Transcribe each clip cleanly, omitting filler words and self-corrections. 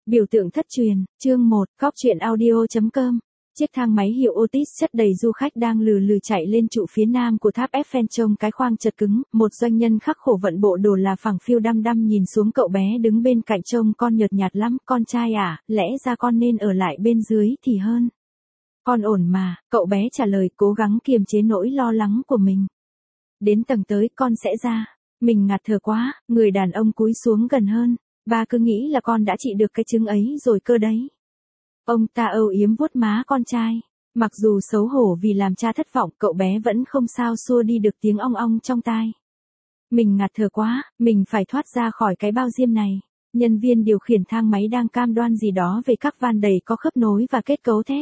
Biểu tượng thất truyền, chương 1, góc truyện audio.com. Chiếc thang máy hiệu Otis chất đầy du khách đang lừ lừ chạy lên trụ phía nam của tháp Eiffel trông cái khoang chật cứng, một doanh nhân khắc khổ vận bộ đồ là phẳng phiu đăm đăm nhìn xuống cậu bé đứng bên cạnh trông con nhợt nhạt lắm, con trai à, lẽ ra con nên ở lại bên dưới thì hơn. Con ổn mà, cậu bé trả lời cố gắng kiềm chế nỗi lo lắng của mình. Đến tầng tới con sẽ ra, mình ngạt thở quá, người đàn ông cúi xuống gần hơn. Ba cứ nghĩ là con đã trị được cái chứng ấy rồi cơ đấy. Ông ta âu yếm vuốt má con trai. Mặc dù xấu hổ vì làm cha thất vọng, cậu bé vẫn không sao xua đi được tiếng ong ong trong tai. Mình ngạt thở quá, mình phải thoát ra khỏi cái bao diêm này. Nhân viên điều khiển thang máy đang cam đoan gì đó về các van đầy có khớp nối và kết cấu thép.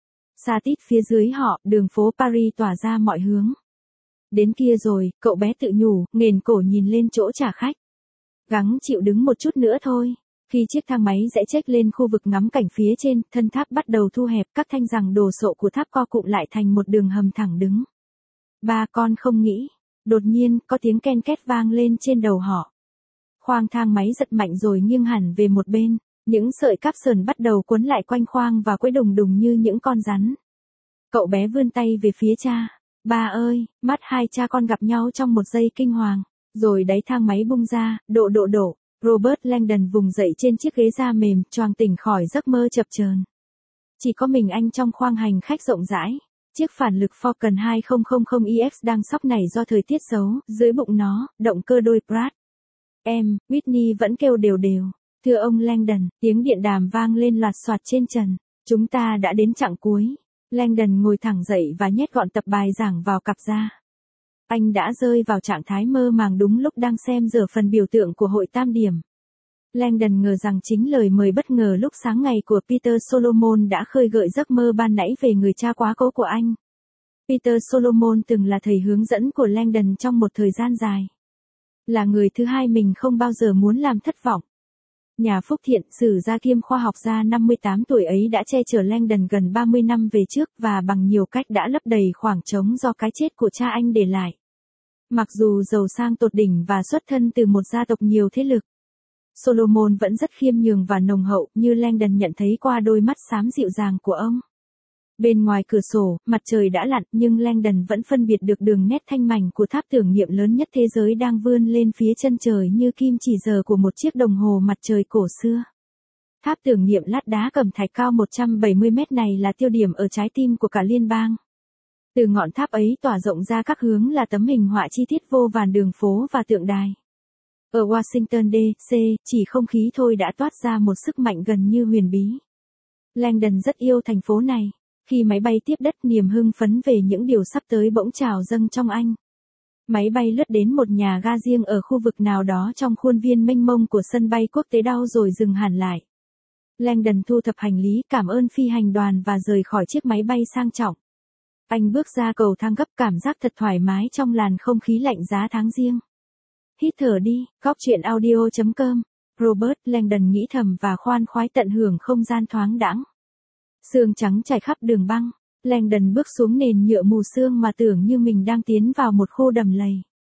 Xa tít phía dưới họ, đường phố Paris tỏa ra mọi hướng. Đến kia rồi, cậu bé tự nhủ, nghền cổ nhìn lên chỗ trả khách. Gắng chịu đứng một chút nữa thôi. Khi chiếc thang máy rẽ chếch lên khu vực ngắm cảnh phía trên, thân tháp bắt đầu thu hẹp, các thanh giằng đồ sộ của tháp co cụm lại thành một đường hầm thẳng đứng. Ba con không nghĩ. Đột nhiên, có tiếng ken két vang lên trên đầu họ. Khoang thang máy giật mạnh rồi nghiêng hẳn về một bên. Những sợi cáp sờn bắt đầu quấn lại quanh khoang và quẫy đùng đùng như những con rắn. Cậu bé vươn tay về phía cha. Ba ơi, mắt hai cha con gặp nhau trong một giây kinh hoàng. Rồi đáy thang máy bung ra, đổ. Robert Langdon vùng dậy trên chiếc ghế da mềm, choàng tỉnh khỏi giấc mơ chập chờn. Chỉ có mình anh trong khoang hành khách rộng rãi. Chiếc phản lực Falcon 2000EX đang xóc nảy do thời tiết xấu, dưới bụng nó, động cơ đôi Pratt. Em, Whitney vẫn kêu đều đều. Thưa ông Langdon, tiếng điện đàm vang lên loạt soạt trên trần. Chúng ta đã đến chặng cuối. Langdon ngồi thẳng dậy và nhét gọn tập bài giảng vào cặp da. Anh đã rơi vào trạng thái mơ màng đúng lúc đang xem dở phần biểu tượng của hội tam điểm. Langdon ngờ rằng chính lời mời bất ngờ lúc sáng ngày của Peter Solomon đã khơi gợi giấc mơ ban nãy về người cha quá cố của anh. Peter Solomon từng là thầy hướng dẫn của Langdon trong một thời gian dài. Là người thứ hai mình không bao giờ muốn làm thất vọng. Nhà phúc thiện, sử gia kiêm khoa học gia 58 tuổi ấy đã che chở Langdon gần 30 năm về trước và bằng nhiều cách đã lấp đầy khoảng trống do cái chết của cha anh để lại. Mặc dù giàu sang tột đỉnh và xuất thân từ một gia tộc nhiều thế lực, Solomon vẫn rất khiêm nhường và nồng hậu như Langdon nhận thấy qua đôi mắt xám dịu dàng của ông. Bên ngoài cửa sổ, mặt trời đã lặn nhưng Langdon vẫn phân biệt được đường nét thanh mảnh của tháp tưởng niệm lớn nhất thế giới đang vươn lên phía chân trời như kim chỉ giờ của một chiếc đồng hồ mặt trời cổ xưa. Tháp tưởng niệm lát đá cẩm thạch cao 170 mét này là tiêu điểm ở trái tim của cả liên bang. Từ ngọn tháp ấy tỏa rộng ra các hướng là tấm hình họa chi tiết vô vàn đường phố và tượng đài. Ở Washington D.C., chỉ không khí thôi đã toát ra một sức mạnh gần như huyền bí. Langdon rất yêu thành phố này. Khi máy bay tiếp đất, niềm hưng phấn về những điều sắp tới bỗng trào dâng trong anh. Máy bay lướt đến một nhà ga riêng ở khu vực nào đó trong khuôn viên mênh mông của sân bay quốc tế Dow rồi dừng hẳn lại. Langdon thu thập hành lý, cảm ơn phi hành đoàn và rời khỏi chiếc máy bay sang trọng. Anh bước ra cầu thang gấp, cảm giác thật thoải mái trong làn không khí lạnh giá tháng giêng. Hít thở đi, góc truyện audio.com. Robert Langdon nghĩ thầm và khoan khoái tận hưởng không gian thoáng đãng. Sương trắng trải khắp đường băng. Langdon bước xuống nền nhựa mù sương mà tưởng như mình đang tiến vào một khu đầm lầy.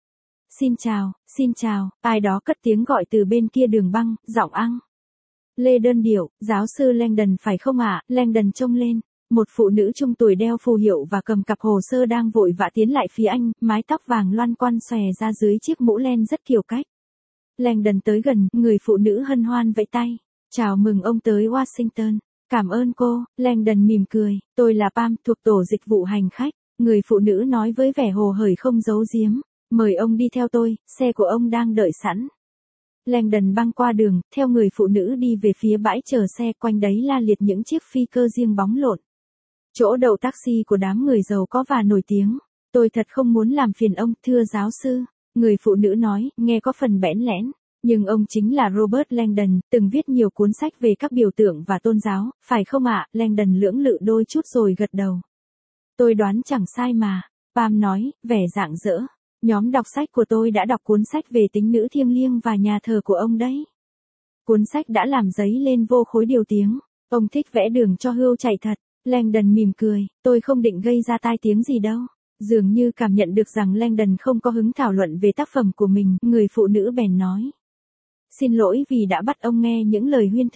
Xin chào, ai đó cất tiếng gọi từ bên kia đường băng, giọng ăng. Lê đơn điệu, giáo sư Langdon phải không ạ? Langdon trông lên. Một phụ nữ trung tuổi đeo phù hiệu và cầm cặp hồ sơ đang vội vã tiến lại phía anh, mái tóc vàng loăn quăn xòe ra dưới chiếc mũ len rất kiểu cách. Langdon tới gần, người phụ nữ hân hoan vẫy tay. Chào mừng ông tới Washington. Cảm ơn cô, Langdon mỉm cười, tôi là Pam, thuộc tổ dịch vụ hành khách. Người phụ nữ nói với vẻ hồ hởi không giấu giếm. Mời ông đi theo tôi, xe của ông đang đợi sẵn. Langdon băng qua đường, theo người phụ nữ đi về phía bãi chờ xe, quanh đấy la liệt những chiếc phi cơ riêng bóng lộn. Chỗ đậu taxi của đám người giàu có và nổi tiếng. Tôi thật không muốn làm phiền ông, thưa giáo sư. Người phụ nữ nói, nghe có phần bẽn lẽn. Nhưng ông chính là Robert Langdon, từng viết nhiều cuốn sách về các biểu tượng và tôn giáo, phải không ạ? Langdon lưỡng lự đôi chút rồi gật đầu. Tôi đoán chẳng sai mà. Pam nói, vẻ rạng rỡ. Nhóm đọc sách của tôi đã đọc cuốn sách về tính nữ thiêng liêng và nhà thờ của ông đấy. Cuốn sách đã làm dấy lên vô khối điều tiếng. Ông thích vẽ đường cho hươu chạy thật. Langdon mỉm cười, tôi không định gây ra tai tiếng gì đâu. Dường như cảm nhận được rằng Langdon không có hứng thảo luận về tác phẩm của mình, người phụ nữ bèn nói. Xin lỗi vì đã bắt ông nghe những lời huyên thuyên.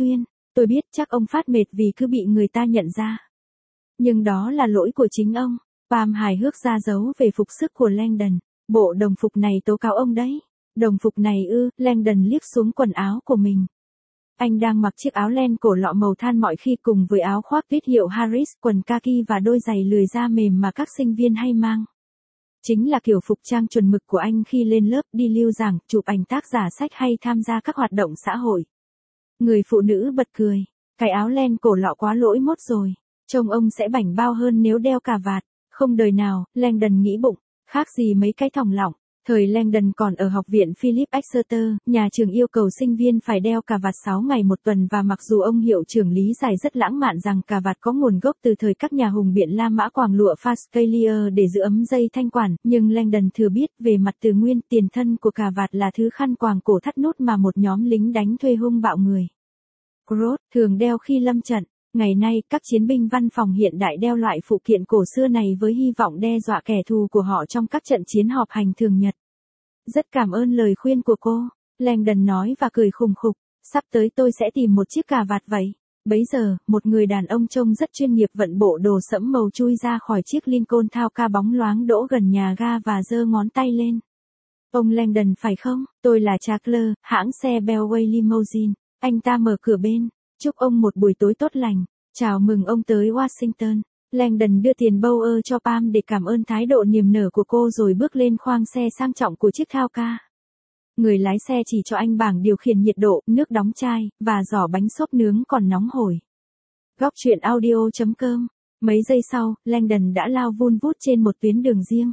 Tôi biết chắc ông phát mệt vì cứ bị người ta nhận ra. Nhưng đó là lỗi của chính ông. Pam hài hước ra dấu về phục sức của Langdon. Bộ đồng phục này tố cáo ông đấy. Đồng phục này ư? Langdon liếc xuống quần áo của mình. Anh đang mặc chiếc áo len cổ lọ màu than mọi khi cùng với áo khoác tuyết hiệu Harris, quần kaki và đôi giày lười da mềm mà các sinh viên hay mang. Chính là kiểu phục trang chuẩn mực của anh khi lên lớp, đi lưu giảng, chụp ảnh tác giả sách hay tham gia các hoạt động xã hội. Người phụ nữ bật cười. Cái áo len cổ lọ quá lỗi mốt rồi. Trông ông sẽ bảnh bao hơn nếu đeo cà vạt. Không đời nào, Langdon nghĩ bụng. Khác gì mấy cái thòng lọng. Thời Langdon còn ở học viện Philip Exeter, nhà trường yêu cầu sinh viên phải đeo cà vạt 6 ngày một tuần và mặc dù ông hiệu trưởng lý giải rất lãng mạn rằng cà vạt có nguồn gốc từ thời các nhà hùng biện La Mã quàng lụa Fascalier để giữ ấm dây thanh quản, nhưng Langdon thừa biết về mặt từ nguyên tiền thân của cà vạt là thứ khăn quàng cổ thắt nút mà một nhóm lính đánh thuê hung bạo người Croat thường đeo khi lâm trận. Ngày nay, các chiến binh văn phòng hiện đại đeo loại phụ kiện cổ xưa này với hy vọng đe dọa kẻ thù của họ trong các trận chiến họp hành thường nhật. Rất cảm ơn lời khuyên của cô, Langdon nói và cười khùng khục. Sắp tới tôi sẽ tìm một chiếc cà vạt vậy. Bấy giờ, một người đàn ông trông rất chuyên nghiệp vận bộ đồ sẫm màu chui ra khỏi chiếc Lincoln Town Car bóng loáng đỗ gần nhà ga và giơ ngón tay lên. Ông Langdon phải không? Tôi là Charles, hãng xe Bellway Limousine. Anh ta mở cửa bên. Chúc ông một buổi tối tốt lành. Chào mừng ông tới Washington. Langdon đưa tiền Bower cho Pam để cảm ơn thái độ niềm nở của cô rồi bước lên khoang xe sang trọng của chiếc thao ca. Người lái xe chỉ cho anh bảng điều khiển nhiệt độ, nước đóng chai, và giỏ bánh xốp nướng còn nóng hổi. Góc truyện audio.com. Mấy giây sau, Langdon đã lao vun vút trên một tuyến đường riêng.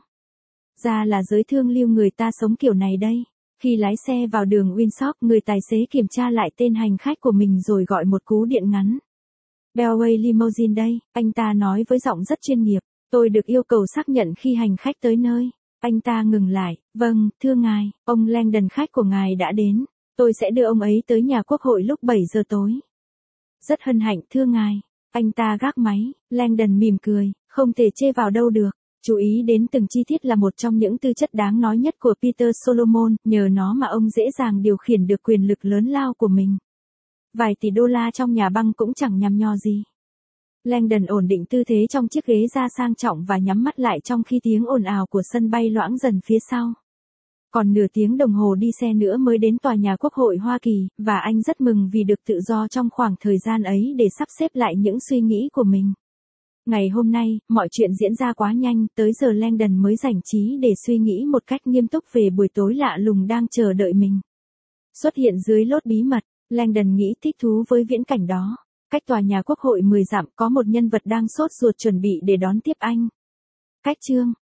Ra là giới thương lưu người ta sống kiểu này đây. Khi lái xe vào đường Windsor, người tài xế kiểm tra lại tên hành khách của mình rồi gọi một cú điện ngắn. Bellway Limousine đây, anh ta nói với giọng rất chuyên nghiệp. Tôi được yêu cầu xác nhận khi hành khách tới nơi. Anh ta ngừng lại. Vâng, thưa ngài, ông Langdon khách của ngài đã đến. Tôi sẽ đưa ông ấy tới nhà quốc hội lúc 7 giờ tối. Rất hân hạnh thưa ngài. Anh ta gác máy. Langdon mỉm cười, không thể chê vào đâu được. Chú ý đến từng chi tiết là một trong những tư chất đáng nói nhất của Peter Solomon, nhờ nó mà ông dễ dàng điều khiển được quyền lực lớn lao của mình. Vài tỷ đô la trong nhà băng cũng chẳng nhằm nhò gì. Langdon ổn định tư thế trong chiếc ghế da sang trọng và nhắm mắt lại trong khi tiếng ồn ào của sân bay loãng dần phía sau. Còn nửa tiếng đồng hồ đi xe nữa mới đến tòa nhà Quốc hội Hoa Kỳ, và anh rất mừng vì được tự do trong khoảng thời gian ấy để sắp xếp lại những suy nghĩ của mình. Ngày hôm nay, mọi chuyện diễn ra quá nhanh, tới giờ Langdon mới rảnh trí để suy nghĩ một cách nghiêm túc về buổi tối lạ lùng đang chờ đợi mình. Xuất hiện dưới lốt bí mật, Langdon nghĩ thích thú với viễn cảnh đó. Cách tòa nhà Quốc hội 10 dặm có một nhân vật đang sốt ruột chuẩn bị để đón tiếp anh. Cách chương